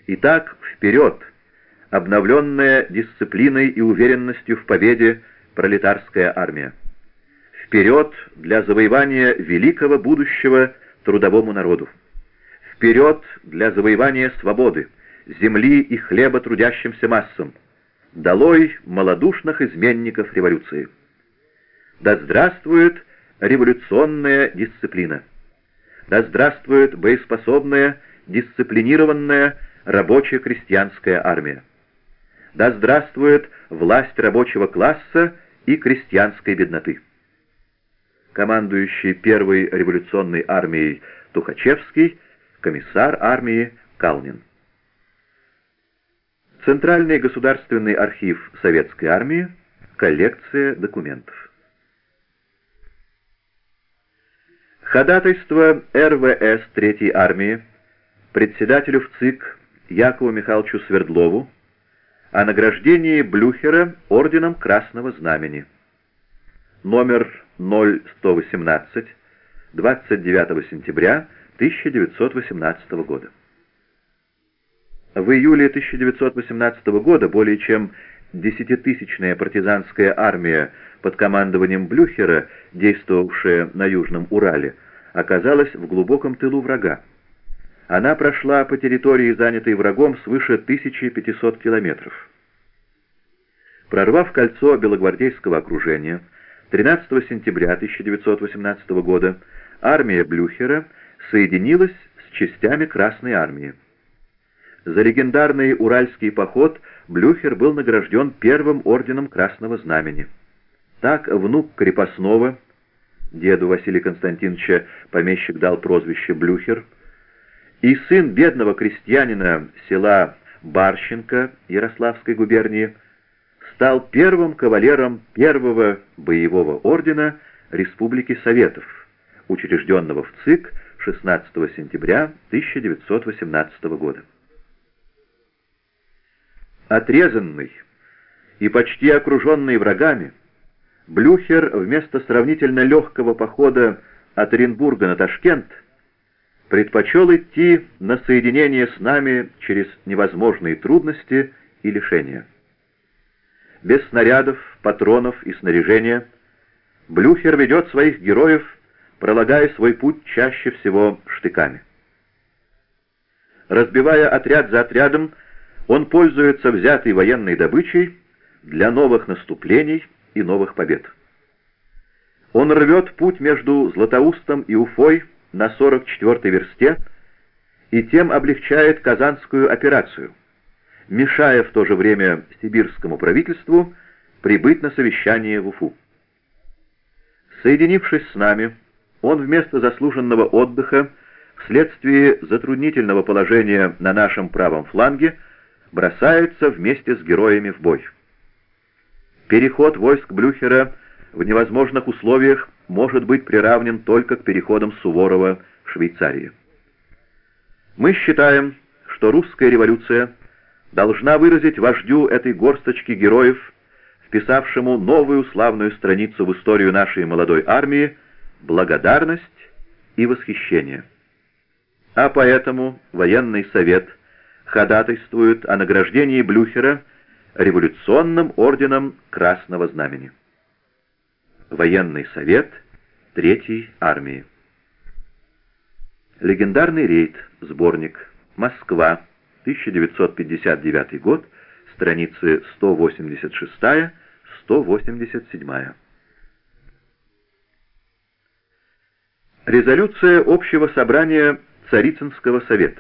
Итак, вперед, обновленная дисциплиной и уверенностью в победе пролетарская армия. Вперед для завоевания великого будущего трудовому народу. Вперед для завоевания свободы, земли и хлеба трудящимся массам. Долой малодушных изменников революции. Да здравствует революционная дисциплина! Да здравствует боеспособная, дисциплинированная рабочая крестьянская армия! Да здравствует власть рабочего класса и крестьянской бедноты! Командующий первой революционной армией Тухачевский, комиссар армии Калнин. Центральный государственный архив Советской армии. Коллекция документов. Ходатайство РВС Третьей армии председателю ВЦИК Якову Михайловичу Свердлову о награждении Блюхера орденом Красного Знамени. Номер 0118, 29 сентября 1918 года. В июле 1918 года более чем 10-тысячная партизанская армия под командованием Блюхера, действовавшая на Южном Урале, оказалась в глубоком тылу врага. Она прошла по территории, занятой врагом, свыше 1500 километров. Прорвав кольцо белогвардейского окружения, 13 сентября 1918 года армия Блюхера соединилась с частями Красной армии. За легендарный Уральский поход Блюхер был награжден первым орденом Красного Знамени. Так внук крепостного, деду Василия Константиновича помещик дал прозвище Блюхер, и сын бедного крестьянина села Барщенко Ярославской губернии стал первым кавалером первого боевого ордена Республики Советов, учрежденного в ЦИК 16 сентября 1918 года. Отрезанный и почти окруженный врагами, Блюхер вместо сравнительно легкого похода от Оренбурга на Ташкент предпочел идти на соединение с нами через невозможные трудности и лишения. Без снарядов, патронов и снаряжения Блюхер ведет своих героев, пролагая свой путь чаще всего штыками. Разбивая отряд за отрядом, он пользуется взятой военной добычей для новых наступлений и новых побед. Он рвет путь между Златоустом и Уфой на 44-й версте и тем облегчает Казанскую операцию, мешая в то же время сибирскому правительству прибыть на совещание в Уфу. Соединившись с нами, он вместо заслуженного отдыха вследствие затруднительного положения на нашем правом фланге бросается вместе с героями в бой. Переход войск Блюхера в невозможных условиях может быть приравнен только к переходам Суворова в Швейцарии. Мы считаем, что русская революция должна выразить вождю этой горсточки героев, вписавшему новую славную страницу в историю нашей молодой армии, благодарность и восхищение. А поэтому военный совет ходатайствует о награждении Блюхера революционным орденом Красного Знамени. Военный совет Третьей армии. Легендарный рейд. Сборник. Москва. 1959 год. Страницы 186-187. Резолюция Общего собрания Царицынского совета.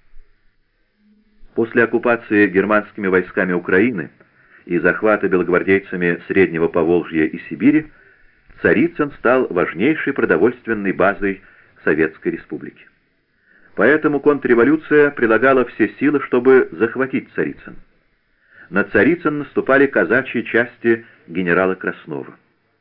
После оккупации германскими войсками Украины и захвата белогвардейцами Среднего Поволжья и Сибири, Царицын стал важнейшей продовольственной базой Советской Республики. Поэтому контрреволюция прилагала все силы, чтобы захватить Царицын. На Царицын наступали казачьи части генерала Краснова.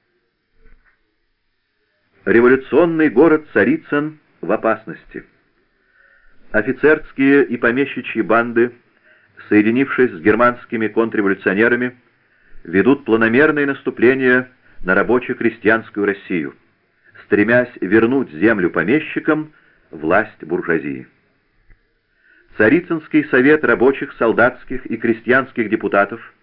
Революционный город Царицын в опасности. Офицерские и помещичьи банды, соединившись с германскими контрреволюционерами, ведут планомерное наступление на рабоче-крестьянскую Россию, стремясь вернуть землю помещикам, власть буржуазии. Царицынский совет рабочих, солдатских и крестьянских депутатов